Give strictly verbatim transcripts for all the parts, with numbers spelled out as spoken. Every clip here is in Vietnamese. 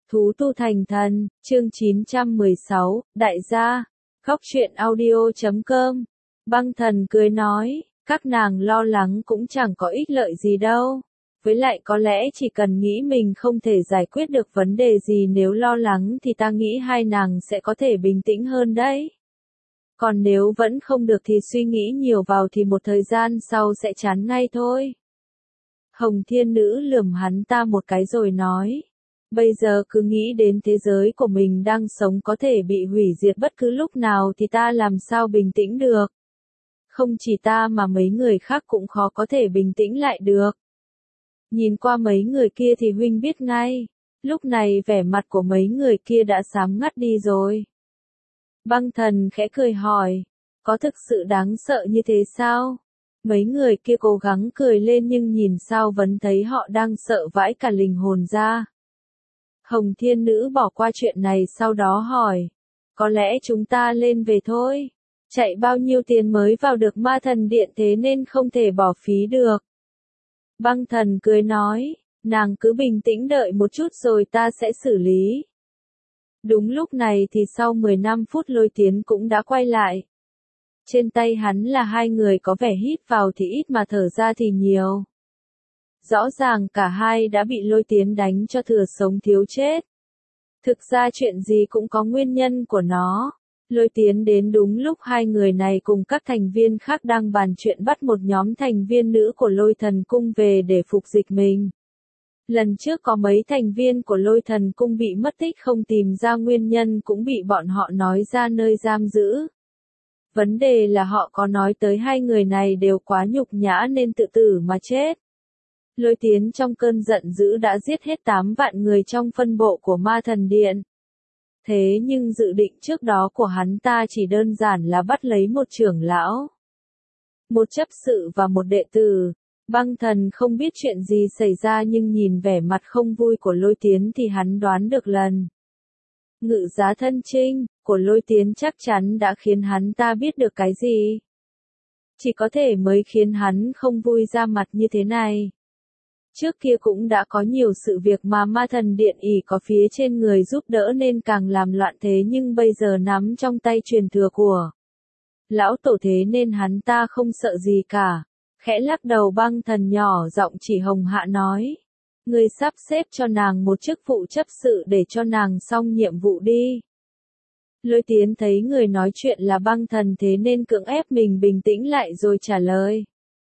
Thú tu thành thần, chương chín trăm mười sáu, đại gia, khóc chuyện audio chấm com. Băng thần cười nói, các nàng lo lắng cũng chẳng có ích lợi gì đâu. Với lại có lẽ chỉ cần nghĩ mình không thể giải quyết được vấn đề gì nếu lo lắng thì ta nghĩ hai nàng sẽ có thể bình tĩnh hơn đấy. Còn nếu vẫn không được thì suy nghĩ nhiều vào thì một thời gian sau sẽ chán ngay thôi. Hồng Thiên Nữ lườm hắn ta một cái rồi nói. Bây giờ cứ nghĩ đến thế giới của mình đang sống có thể bị hủy diệt bất cứ lúc nào thì ta làm sao bình tĩnh được. Không chỉ ta mà mấy người khác cũng khó có thể bình tĩnh lại được. Nhìn qua mấy người kia thì huynh biết ngay. Lúc này vẻ mặt của mấy người kia đã xám ngắt đi rồi. Băng thần khẽ cười hỏi. Có thực sự đáng sợ như thế sao? Mấy người kia cố gắng cười lên nhưng nhìn sao vẫn thấy họ đang sợ vãi cả linh hồn ra. Hồng Thiên Nữ bỏ qua chuyện này sau đó hỏi. Có lẽ chúng ta lên về thôi. Chạy bao nhiêu tiền mới vào được ma thần điện thế nên không thể bỏ phí được. Băng thần cười nói. Nàng cứ bình tĩnh đợi một chút rồi ta sẽ xử lý. Đúng lúc này thì sau mười lăm phút Lôi Tiến cũng đã quay lại. Trên tay hắn là hai người có vẻ hít vào thì ít mà thở ra thì nhiều. Rõ ràng cả hai đã bị Lôi Tiến đánh cho thừa sống thiếu chết. Thực ra chuyện gì cũng có nguyên nhân của nó. Lôi Tiến đến đúng lúc hai người này cùng các thành viên khác đang bàn chuyện bắt một nhóm thành viên nữ của Lôi Thần Cung về để phục dịch mình. Lần trước có mấy thành viên của Lôi Thần Cung bị mất tích không tìm ra nguyên nhân cũng bị bọn họ nói ra nơi giam giữ. Vấn đề là họ có nói tới hai người này đều quá nhục nhã nên tự tử mà chết. Lôi Tiến trong cơn giận dữ đã giết hết tám vạn người trong phân bộ của Ma Thần Điện. Thế nhưng dự định trước đó của hắn ta chỉ đơn giản là bắt lấy một trưởng lão, một chấp sự và một đệ tử. Băng thần không biết chuyện gì xảy ra nhưng nhìn vẻ mặt không vui của Lôi Tiến thì hắn đoán được lần ngự giá thân chinh của Lôi Tiến chắc chắn đã khiến hắn ta biết được cái gì. Chỉ có thể mới khiến hắn không vui ra mặt như thế này. Trước kia cũng đã có nhiều sự việc mà Ma Thần Điện ỷ có phía trên người giúp đỡ nên càng làm loạn thế nhưng bây giờ nắm trong tay truyền thừa của lão tổ thế nên hắn ta không sợ gì cả. Khẽ lắc đầu băng thần nhỏ giọng chỉ Hồng Hạ nói. Ngươi sắp xếp cho nàng một chức vụ chấp sự để cho nàng xong nhiệm vụ đi. Lôi Tiến thấy người nói chuyện là băng thần thế nên cưỡng ép mình bình tĩnh lại rồi trả lời.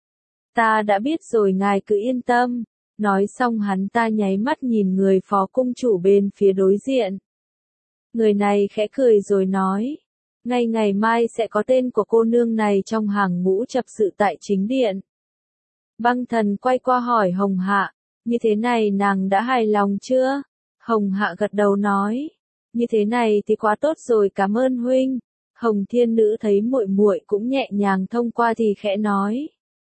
Ta đã biết rồi ngài cứ yên tâm. Nói xong hắn ta nháy mắt nhìn người phó cung chủ bên phía đối diện. Người này khẽ cười rồi nói. Ngay ngày mai sẽ có tên của cô nương này trong hàng ngũ chấp sự tại chính điện. Băng thần quay qua hỏi Hồng Hạ. Như thế này nàng đã hài lòng chưa? Hồng Hạ gật đầu nói. Như thế này thì quá tốt rồi cảm ơn huynh. Hồng Thiên Nữ thấy muội muội cũng nhẹ nhàng thông qua thì khẽ nói.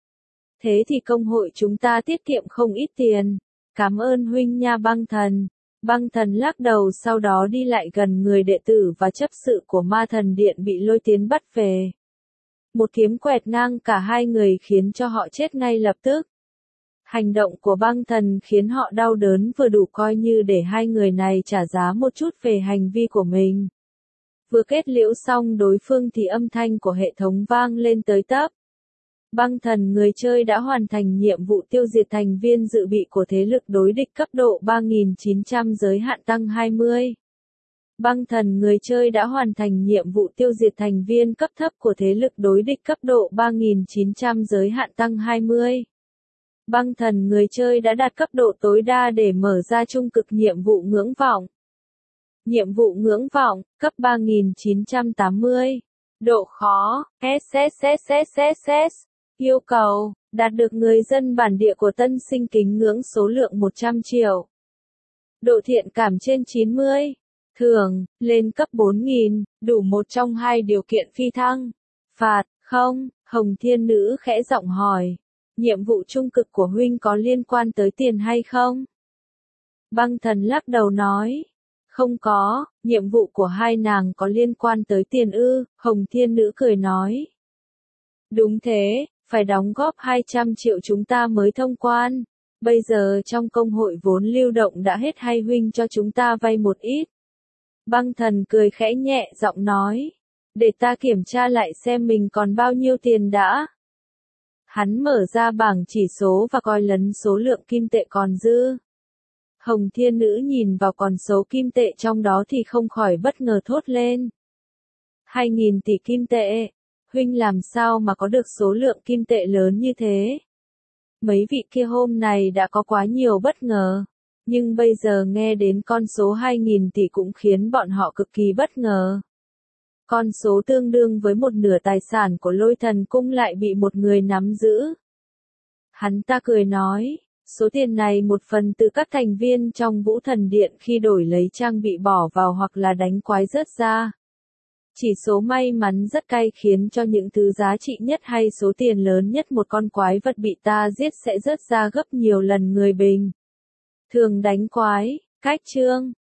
Thế thì công hội chúng ta tiết kiệm không ít tiền. Cảm ơn huynh nha băng thần. Băng thần lắc đầu sau đó đi lại gần người đệ tử và chấp sự của Ma Thần Điện bị Lôi Tiến bắt về. Một kiếm quẹt ngang cả hai người khiến cho họ chết ngay lập tức. Hành động của băng thần khiến họ đau đớn vừa đủ coi như để hai người này trả giá một chút về hành vi của mình. Vừa kết liễu xong đối phương thì âm thanh của hệ thống vang lên tới tấp. Băng thần người chơi đã hoàn thành nhiệm vụ tiêu diệt thành viên dự bị của thế lực đối địch cấp độ ba nghìn chín trăm giới hạn tăng hai mươi. Băng thần người chơi đã hoàn thành nhiệm vụ tiêu diệt thành viên cấp thấp của thế lực đối địch cấp độ ba nghìn chín trăm giới hạn tăng hai mươi. Băng thần người chơi đã đạt cấp độ tối đa để mở ra trung cực nhiệm vụ ngưỡng vọng. Nhiệm vụ ngưỡng vọng, cấp ba nghìn chín trăm tám mươi. Độ khó, ét ét ét ét ét ét. Yêu cầu, đạt được người dân bản địa của Tân Sinh kính ngưỡng số lượng một trăm triệu. Độ thiện cảm trên chín mươi. Thường, lên cấp bốn nghìn, đủ một trong hai điều kiện phi thăng. Phạt, không, Hồng Thiên Nữ khẽ giọng hỏi. Nhiệm vụ trung cực của huynh có liên quan tới tiền hay không? Băng thần lắc đầu nói. Không có, nhiệm vụ của hai nàng có liên quan tới tiền ư, Hồng Thiên Nữ cười nói. Đúng thế, phải đóng góp hai trăm triệu chúng ta mới thông quan. Bây giờ trong công hội vốn lưu động đã hết hay huynh cho chúng ta vay một ít? Băng thần cười khẽ nhẹ giọng nói. Để ta kiểm tra lại xem mình còn bao nhiêu tiền đã. Hắn mở ra bảng chỉ số và coi lấn số lượng kim tệ còn dư. Hồng Thiên Nữ nhìn vào con số kim tệ trong đó thì không khỏi bất ngờ thốt lên. Hai nghìn tỷ kim tệ. Huynh làm sao mà có được số lượng kim tệ lớn như thế? Mấy vị kia hôm này đã có quá nhiều bất ngờ. Nhưng bây giờ nghe đến con số hai nghìn tỷ cũng khiến bọn họ cực kỳ bất ngờ. Con số tương đương với một nửa tài sản của Lôi Thần Cung lại bị một người nắm giữ. Hắn ta cười nói, số tiền này một phần từ các thành viên trong Vũ Thần Điện khi đổi lấy trang bị bỏ vào hoặc là đánh quái rớt ra. Chỉ số may mắn rất cay khiến cho những thứ giá trị nhất hay số tiền lớn nhất một con quái vật bị ta giết sẽ rớt ra gấp nhiều lần người bình thường đánh quái. Cách chương